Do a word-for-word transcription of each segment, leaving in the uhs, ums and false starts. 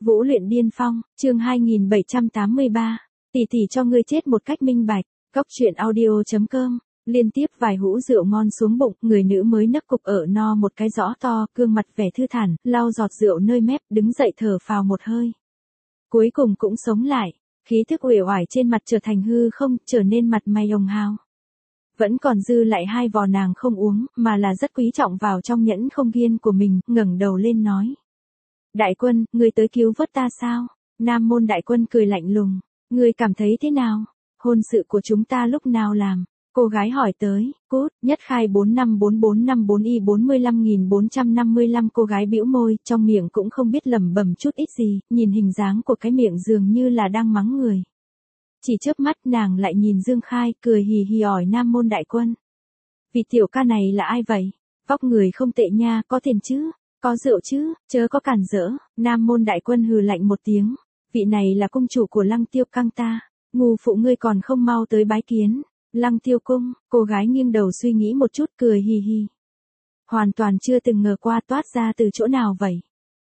Vũ luyện điên phong, chương hai nghìn bảy trăm tám mươi ba. Tỷ tỷ cho ngươi chết một cách minh bạch. Cốc truyện audio chấm com. Liên tiếp vài hũ rượu ngon xuống bụng, người nữ mới nấc cục ở no một cái rõ to, gương mặt vẻ thư thản, lau giọt rượu nơi mép, đứng dậy thở phào một hơi. Cuối cùng cũng sống lại, khí thức uể oải trên mặt trở thành hư không, trở nên mặt mày hồng hào. Vẫn còn dư lại hai vò nàng không uống, mà là rất quý trọng vào trong nhẫn không gian của mình, ngẩng đầu lên nói. Đại quân, ngươi tới cứu vớt ta sao? Nam môn đại quân cười lạnh lùng. Ngươi cảm thấy thế nào? Hôn sự của chúng ta lúc nào làm? Cô gái hỏi tới, cút, nhất khai bốn năm bốn bốn năm bốn y bốn mươi lăm nghìn bốn trăm năm mươi lăm cô gái bĩu môi, trong miệng cũng không biết lẩm bẩm chút ít gì, nhìn hình dáng của cái miệng dường như là đang mắng người. Chỉ chớp mắt nàng lại nhìn Dương Khai, cười hì hì hỏi Nam môn đại quân. Vị tiểu ca này là ai vậy? Vóc người không tệ nha, có tiền chứ? Có rượu chứ, chớ có cản rỡ. Nam môn đại quân hừ lạnh một tiếng. Vị này là cung chủ của Lăng Tiêu Căng ta. Ngu phụ ngươi còn không mau tới bái kiến. Lăng Tiêu cung, cô gái nghiêng đầu suy nghĩ một chút cười hì hì. Hoàn toàn chưa từng ngờ qua toát ra từ chỗ nào vậy.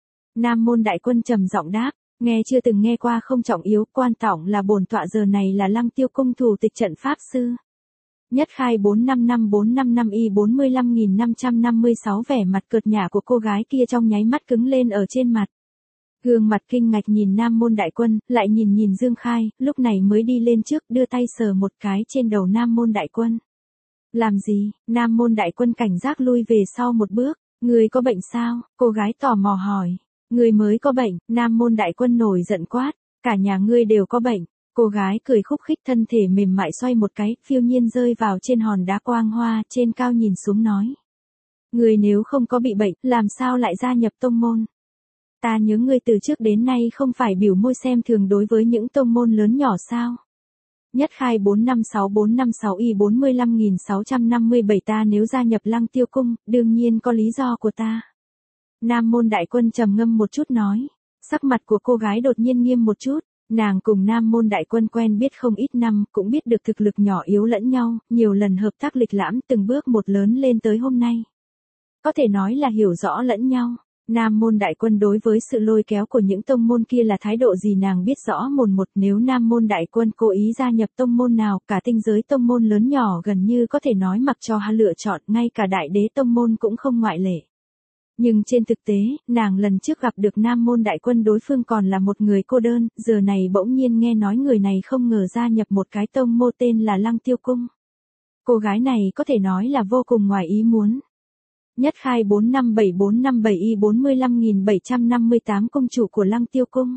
Nam môn đại quân trầm giọng đáp. Nghe chưa từng nghe qua không trọng yếu, quan trọng là bổn tọa giờ này là Lăng Tiêu cung thủ tịch trận pháp sư. Nhất khai bốn năm năm bốn năm năm y bốn mươi lăm nghìn năm trăm năm mươi sáu vẻ mặt cợt nhả của cô gái kia trong nháy mắt cứng lên ở trên mặt. Gương mặt kinh ngạc nhìn Nam môn đại quân, lại nhìn nhìn Dương Khai, lúc này mới đi lên trước đưa tay sờ một cái trên đầu Nam môn đại quân. Làm gì? Nam môn đại quân cảnh giác lui về sau một bước. Người có bệnh sao? Cô gái tò mò hỏi. Người mới có bệnh, Nam môn đại quân nổi giận quát. Cả nhà ngươi đều có bệnh. Cô gái cười khúc khích thân thể mềm mại xoay một cái, phiêu nhiên rơi vào trên hòn đá quang hoa, trên cao nhìn xuống nói. Người nếu không có bị bệnh, làm sao lại gia nhập tông môn? Ta nhớ ngươi từ trước đến nay không phải biểu môi xem thường đối với những tông môn lớn nhỏ sao? Nhất khai bốn năm sáu bốn năm sáu y bốn mươi lăm nghìn sáu trăm năm mươi bảy ta nếu gia nhập Lăng Tiêu cung, đương nhiên có lý do của ta. Nam môn đại quân trầm ngâm một chút nói. Sắc mặt của cô gái đột nhiên nghiêm một chút. Nàng cùng Nam môn đại quân quen biết không ít năm, cũng biết được thực lực nhỏ yếu lẫn nhau, nhiều lần hợp tác lịch lãm từng bước một lớn lên tới hôm nay. Có thể nói là hiểu rõ lẫn nhau. Nam môn đại quân đối với sự lôi kéo của những tông môn kia là thái độ gì nàng biết rõ mồn một, nếu Nam môn đại quân cố ý gia nhập tông môn nào, cả tinh giới tông môn lớn nhỏ gần như có thể nói mặc cho hắn lựa chọn, ngay cả đại đế tông môn cũng không ngoại lệ. Nhưng trên thực tế, nàng lần trước gặp được Nam môn đại quân đối phương còn là một người cô đơn, giờ này bỗng nhiên nghe nói người này không ngờ gia nhập một cái tông môn tên là Lăng Tiêu cung. Cô gái này có thể nói là vô cùng ngoài ý muốn. Nhất khai bốn năm bảy bốn năm bảy y bốn mươi lăm nghìn bảy trăm năm mươi tám cung chủ của Lăng Tiêu cung.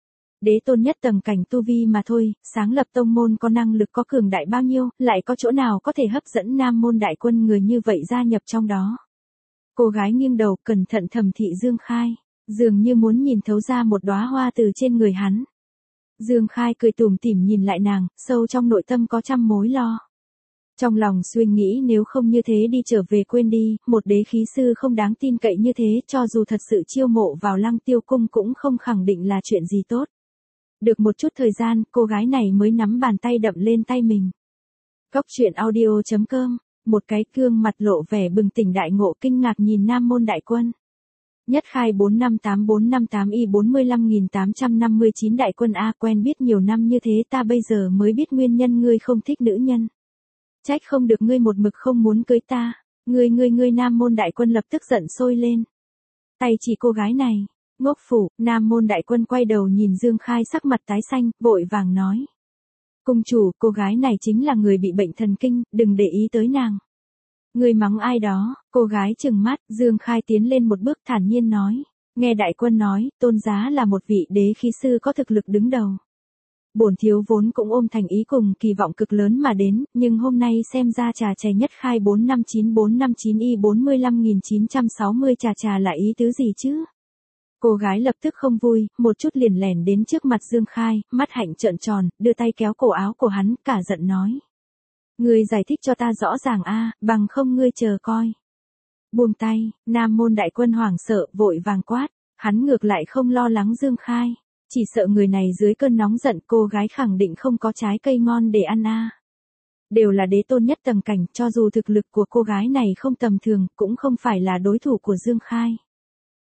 Đế tôn nhất tầng cảnh tu vi mà thôi, sáng lập tông môn có năng lực có cường đại bao nhiêu, lại có chỗ nào có thể hấp dẫn Nam môn đại quân người như vậy gia nhập trong đó. Cô gái nghiêng đầu cẩn thận thẩm thị Dương Khai, dường như muốn nhìn thấu ra một đóa hoa từ trên người hắn. Dương Khai cười tủm tỉm nhìn lại nàng, sâu trong nội tâm có trăm mối lo. Trong lòng suy nghĩ nếu không như thế đi trở về quên đi, một đế khí sư không đáng tin cậy như thế, cho dù thật sự chiêu mộ vào Lăng Tiêu cung cũng không khẳng định là chuyện gì tốt. Được một chút thời gian, cô gái này mới nắm bàn tay đậm lên tay mình. Cốc truyện audio chấm com. Một cái gương mặt lộ vẻ bừng tỉnh đại ngộ kinh ngạc nhìn Nam môn đại quân. Nhất khai bốn năm tám bốn năm tám y bốn mươi lăm nghìn tám trăm năm mươi chín đại quân A quen biết nhiều năm như thế ta bây giờ mới biết nguyên nhân ngươi không thích nữ nhân. Trách không được ngươi một mực không muốn cưới ta. Ngươi ngươi ngươi Nam môn đại quân lập tức giận sôi lên. Tay chỉ cô gái này. Ngốc phủ, Nam môn đại quân quay đầu nhìn Dương Khai sắc mặt tái xanh, vội vàng nói. Cung chủ, cô gái này chính là người bị bệnh thần kinh, đừng để ý tới nàng. Người mắng ai đó, cô gái trừng mắt, Dương Khai tiến lên một bước thản nhiên nói. Nghe đại quân nói, tôn giá là một vị đế khí sư có thực lực đứng đầu. Bổn thiếu vốn cũng ôm thành ý cùng kỳ vọng cực lớn mà đến, nhưng hôm nay xem ra trà chè nhất khai bốn năm chín bốn năm chín y bốn mươi lăm nghìn chín trăm sáu mươi trà trà là ý tứ gì chứ? Cô gái lập tức không vui, một chút liền lèn đến trước mặt Dương Khai, mắt hạnh trợn tròn, đưa tay kéo cổ áo của hắn, cả giận nói. Ngươi giải thích cho ta rõ ràng a, bằng không ngươi chờ coi. Buông tay, Nam môn đại quân hoảng sợ, vội vàng quát, hắn ngược lại không lo lắng Dương Khai, chỉ sợ người này dưới cơn nóng giận cô gái khẳng định không có trái cây ngon để ăn a. Đều là đế tôn nhất tầng cảnh, cho dù thực lực của cô gái này không tầm thường, cũng không phải là đối thủ của Dương Khai.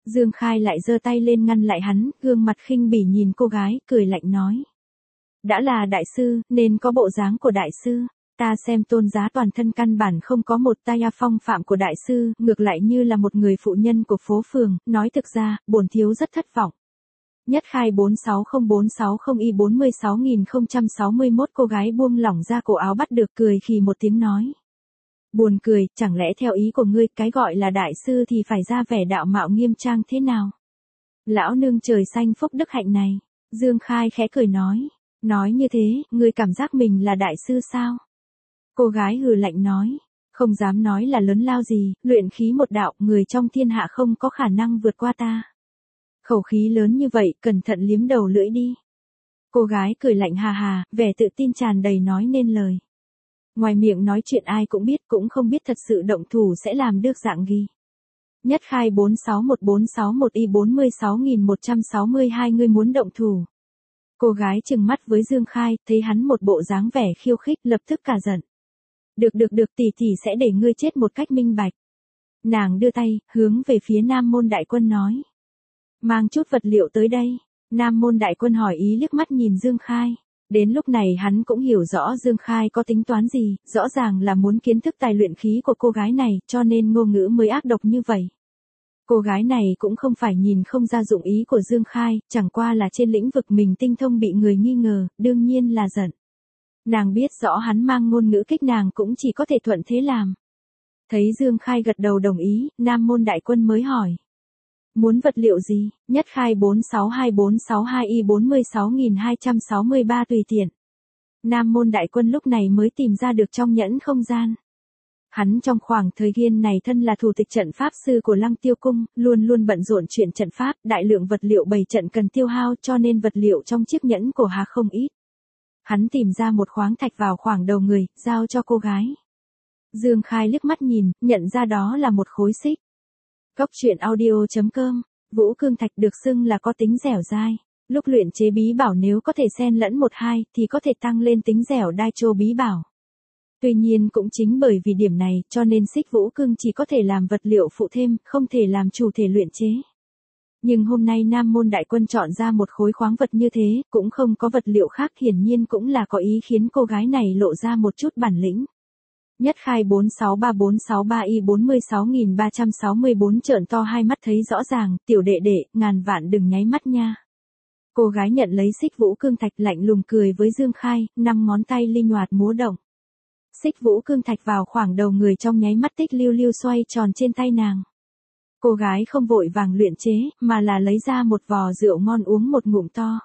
Dương Khai lại giơ tay lên ngăn lại hắn, gương mặt khinh bỉ nhìn cô gái, cười lạnh nói. Đã là đại sư, nên có bộ dáng của đại sư. Ta xem Tôn Giá toàn thân căn bản không có một tay phong phạm của đại sư, ngược lại như là một người phụ nhân của phố phường, nói thực ra, bổn thiếu rất thất vọng. Nhất Khai bốn sáu không bốn sáu không y bốn sáu không sáu mốt cô gái buông lỏng ra cổ áo bắt được cười khì một tiếng nói. Buồn cười, chẳng lẽ theo ý của ngươi, cái gọi là đại sư thì phải ra vẻ đạo mạo nghiêm trang thế nào? Lão nương trời xanh phúc đức hạnh này. Dương Khai khẽ cười nói. Nói như thế, ngươi cảm giác mình là đại sư sao? Cô gái hừ lạnh nói. Không dám nói là lớn lao gì, luyện khí một đạo, người trong thiên hạ không có khả năng vượt qua ta. Khẩu khí lớn như vậy, cẩn thận liếm đầu lưỡi đi. Cô gái cười lạnh hà hà, vẻ tự tin tràn đầy nói nên lời. Ngoài miệng nói chuyện ai cũng biết, cũng không biết thật sự động thủ sẽ làm được dạng gì. Nhất Khai bốn sáu một bốn sáu một y bốn sáu một sáu hai ngươi muốn động thủ. Cô gái trừng mắt với Dương Khai, thấy hắn một bộ dáng vẻ khiêu khích, lập tức cả giận. Được được được, tỷ tỷ sẽ để ngươi chết một cách minh bạch. Nàng đưa tay, hướng về phía Nam Môn Đại Quân nói. Mang chút vật liệu tới đây. Nam Môn Đại Quân hỏi ý liếc mắt nhìn Dương Khai. Đến lúc này hắn cũng hiểu rõ Dương Khai có tính toán gì, rõ ràng là muốn kiến thức tài luyện khí của cô gái này, cho nên ngôn ngữ mới ác độc như vậy. Cô gái này cũng không phải nhìn không ra dụng ý của Dương Khai, chẳng qua là trên lĩnh vực mình tinh thông bị người nghi ngờ, đương nhiên là giận. Nàng biết rõ hắn mang ngôn ngữ kích nàng cũng chỉ có thể thuận thế làm. Thấy Dương Khai gật đầu đồng ý, Nam Môn Đại Quân mới hỏi. Muốn vật liệu gì? Nhất Khai bốn sáu hai bốn sáu hai y bốn sáu hai sáu ba tùy tiện. Nam Môn Đại Quân lúc này mới tìm ra được trong nhẫn không gian. Hắn trong khoảng thời gian này thân là thủ tịch trận pháp sư của Lăng Tiêu Cung, luôn luôn bận rộn chuyện trận pháp, đại lượng vật liệu bày trận cần tiêu hao cho nên vật liệu trong chiếc nhẫn của Hà không ít. Hắn tìm ra một khoáng thạch vào khoảng đầu người, giao cho cô gái. Dương Khai liếc mắt nhìn, nhận ra đó là một khối xích. Cốc truyện audio chấm com, Vũ Cương Thạch được xưng là có tính dẻo dai. Lúc luyện chế bí bảo nếu có thể xen lẫn một hai thì có thể tăng lên tính dẻo đai trô bí bảo. Tuy nhiên cũng chính bởi vì điểm này cho nên xích Vũ Cương chỉ có thể làm vật liệu phụ thêm, không thể làm chủ thể luyện chế. Nhưng hôm nay Nam Môn Đại Quân chọn ra một khối khoáng vật như thế, cũng không có vật liệu khác, hiển nhiên cũng là có ý khiến cô gái này lộ ra một chút bản lĩnh. Nhất Khai bốn sáu ba bốn sáu ba y bốn sáu ba sáu bốn trợn to hai mắt thấy rõ ràng, tiểu đệ đệ, ngàn vạn đừng nháy mắt nha. Cô gái nhận lấy xích Vũ Cương Thạch lạnh lùng cười với Dương Khai, năm ngón tay linh hoạt múa động. Xích Vũ Cương Thạch vào khoảng đầu người trong nháy mắt tích lưu lưu xoay tròn trên tay nàng. Cô gái không vội vàng luyện chế, mà là lấy ra một vò rượu ngon uống một ngụm to.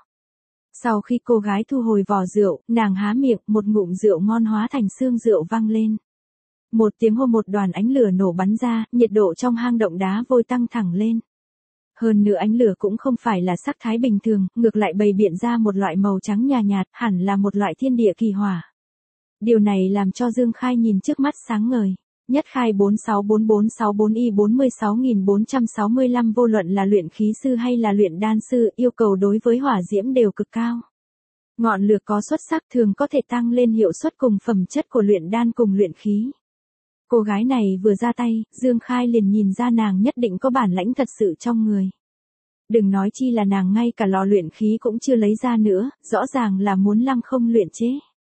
Sau khi cô gái thu hồi vò rượu, nàng há miệng, một ngụm rượu ngon hóa thành xương rượu vang lên. Một tiếng hô, một đoàn ánh lửa nổ bắn ra, nhiệt độ trong hang động đá vôi tăng thẳng lên. Hơn nữa ánh lửa cũng không phải là sắc thái bình thường, ngược lại bày biện ra một loại màu trắng nhạt nhạt, hẳn là một loại thiên địa kỳ hỏa. Điều này làm cho Dương Khai nhìn trước mắt sáng ngời. Nhất Khai bốn sáu bốn bốn sáu bốn y bốn sáu bốn sáu lăm vô luận là luyện khí sư hay là luyện đan sư, yêu cầu đối với hỏa diễm đều cực cao. Ngọn lửa có xuất sắc thường có thể tăng lên hiệu suất cùng phẩm chất của luyện đan cùng luyện khí. Cô gái này vừa ra tay, Dương Khai liền nhìn ra nàng nhất định có bản lãnh thật sự trong người. Đừng nói chi là nàng ngay cả lò luyện khí cũng chưa lấy ra nữa, rõ ràng là muốn lăng không luyện chế.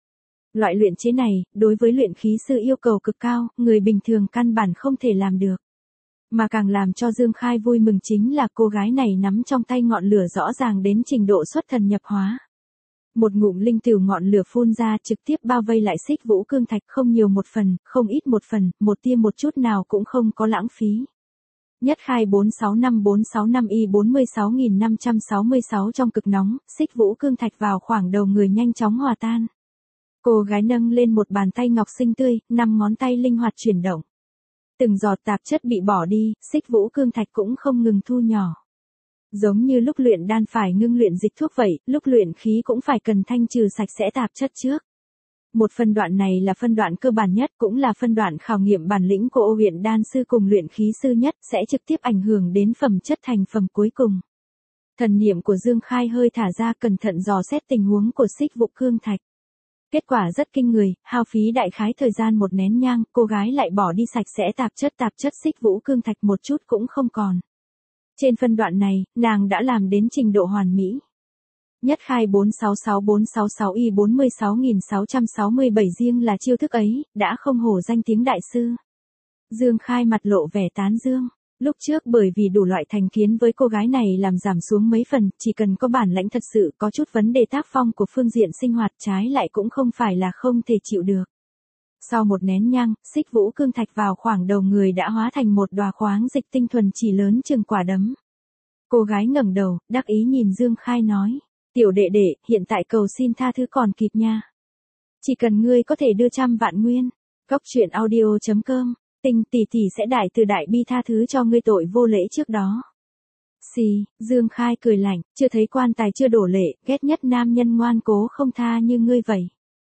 Loại luyện chế này, đối với luyện khí sư yêu cầu cực cao, người bình thường căn bản không thể làm được. Mà càng làm cho Dương Khai vui mừng chính là cô gái này nắm trong tay ngọn lửa rõ ràng đến trình độ xuất thần nhập hóa. Một ngụm linh tửu ngọn lửa phun ra trực tiếp bao vây lại xích Vũ Cương Thạch, không nhiều một phần, không ít một phần, một tia một chút nào cũng không có lãng phí. Nhất Khai bốn sáu năm bốn sáu năm y bốn sáu năm sáu sáu trong cực nóng, xích Vũ Cương Thạch vào khoảng đầu người nhanh chóng hòa tan. Cô gái nâng lên một bàn tay ngọc xinh tươi, năm ngón tay linh hoạt chuyển động. Từng giọt tạp chất bị bỏ đi, xích Vũ Cương Thạch cũng không ngừng thu nhỏ. Giống như lúc luyện đan phải ngưng luyện dịch thuốc vậy, lúc luyện khí cũng phải cần thanh trừ sạch sẽ tạp chất trước. Một phân đoạn này là phân đoạn cơ bản nhất, cũng là phân đoạn khảo nghiệm bản lĩnh của ô luyện đan sư cùng luyện khí sư nhất, sẽ trực tiếp ảnh hưởng đến phẩm chất thành phẩm cuối cùng. Thần niệm của Dương Khai hơi thả ra, cẩn thận dò xét tình huống của xích Vũ Cương Thạch. Kết quả rất kinh người, hao phí đại khái thời gian một nén nhang, cô gái lại bỏ đi sạch sẽ tạp chất tạp chất xích Vũ Cương Thạch một chút cũng không còn. Trên phân đoạn này, nàng đã làm đến trình độ hoàn mỹ. Nhất khai bốn sáu sáu bốn sáu sáu y bốn sáu sáu sáu bảy riêng là chiêu thức ấy, đã không hổ danh tiếng đại sư. Dương Khai mặt lộ vẻ tán dương. Lúc trước bởi vì đủ loại thành kiến với cô gái này làm giảm xuống mấy phần, chỉ cần có bản lãnh thật sự, có chút vấn đề tác phong của phương diện sinh hoạt trái lại cũng không phải là không thể chịu được. Sau một nén nhang, xích vũ cương thạch vào khoảng đầu người đã hóa thành một đóa khoáng dịch tinh thuần chỉ lớn chừng quả đấm. Cô gái ngẩng đầu, đắc ý nhìn Dương Khai nói, tiểu đệ đệ, hiện tại cầu xin tha thứ còn kịp nha. Chỉ cần ngươi có thể đưa trăm vạn nguyên. Góc truyện audio chấm com, tình tỷ tỷ sẽ đại từ đại bi tha thứ cho ngươi tội vô lễ trước đó. Xì, Dương Khai cười lạnh, chưa thấy quan tài chưa đổ lệ, ghét nhất nam nhân ngoan cố không tha như ngươi vậy.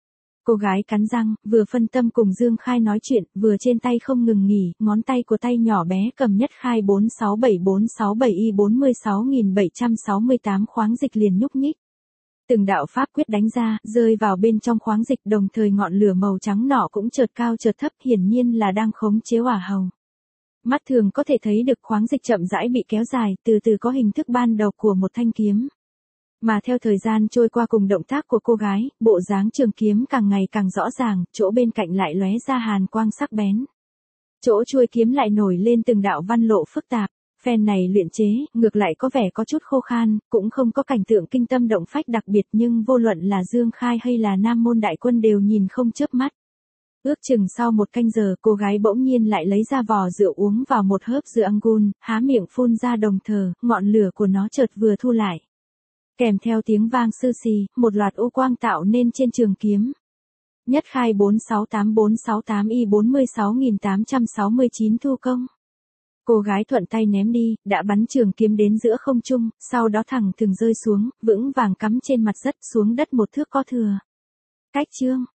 Cô gái cắn răng, vừa phân tâm cùng Dương Khai nói chuyện, vừa trên tay không ngừng nghỉ, ngón tay của tay nhỏ bé cầm nhất khai bốn sáu bảy bốn sáu bảy y bốn sáu bảy sáu tám khoáng dịch liền nhúc nhích. Từng đạo pháp quyết đánh ra, rơi vào bên trong khoáng dịch, đồng thời ngọn lửa màu trắng nọ cũng chợt cao chợt thấp, hiển nhiên là đang khống chế hỏa hầu. Mắt thường có thể thấy được khoáng dịch chậm rãi bị kéo dài, từ từ có hình thức ban đầu của một thanh kiếm. Mà theo thời gian trôi qua cùng động tác của cô gái, bộ dáng trường kiếm càng ngày càng rõ ràng, chỗ bên cạnh lại lóe ra hàn quang sắc bén. Chỗ chuôi kiếm lại nổi lên từng đạo văn lộ phức tạp. Phen này luyện chế, ngược lại có vẻ có chút khô khan, cũng không có cảnh tượng kinh tâm động phách đặc biệt, nhưng vô luận là Dương Khai hay là Nam Môn Đại Quân đều nhìn không chớp mắt. Ước chừng sau một canh giờ, cô gái bỗng nhiên lại lấy ra vò rượu uống vào một hớp rượu Angun, há miệng phun ra đồng thờ, ngọn lửa của nó chợt vừa thu lại. Kèm theo tiếng vang sư xì, một loạt u quang tạo nên trên trường kiếm. Nhất khai bốn sáu tám bốn sáu tám y bốn sáu tám sáu chín thu công. Cô gái thuận tay ném đi, đã bắn trường kiếm đến giữa không trung, sau đó thẳng thừng rơi xuống, vững vàng cắm trên mặt đất xuống đất một thước có thừa. Cách chương.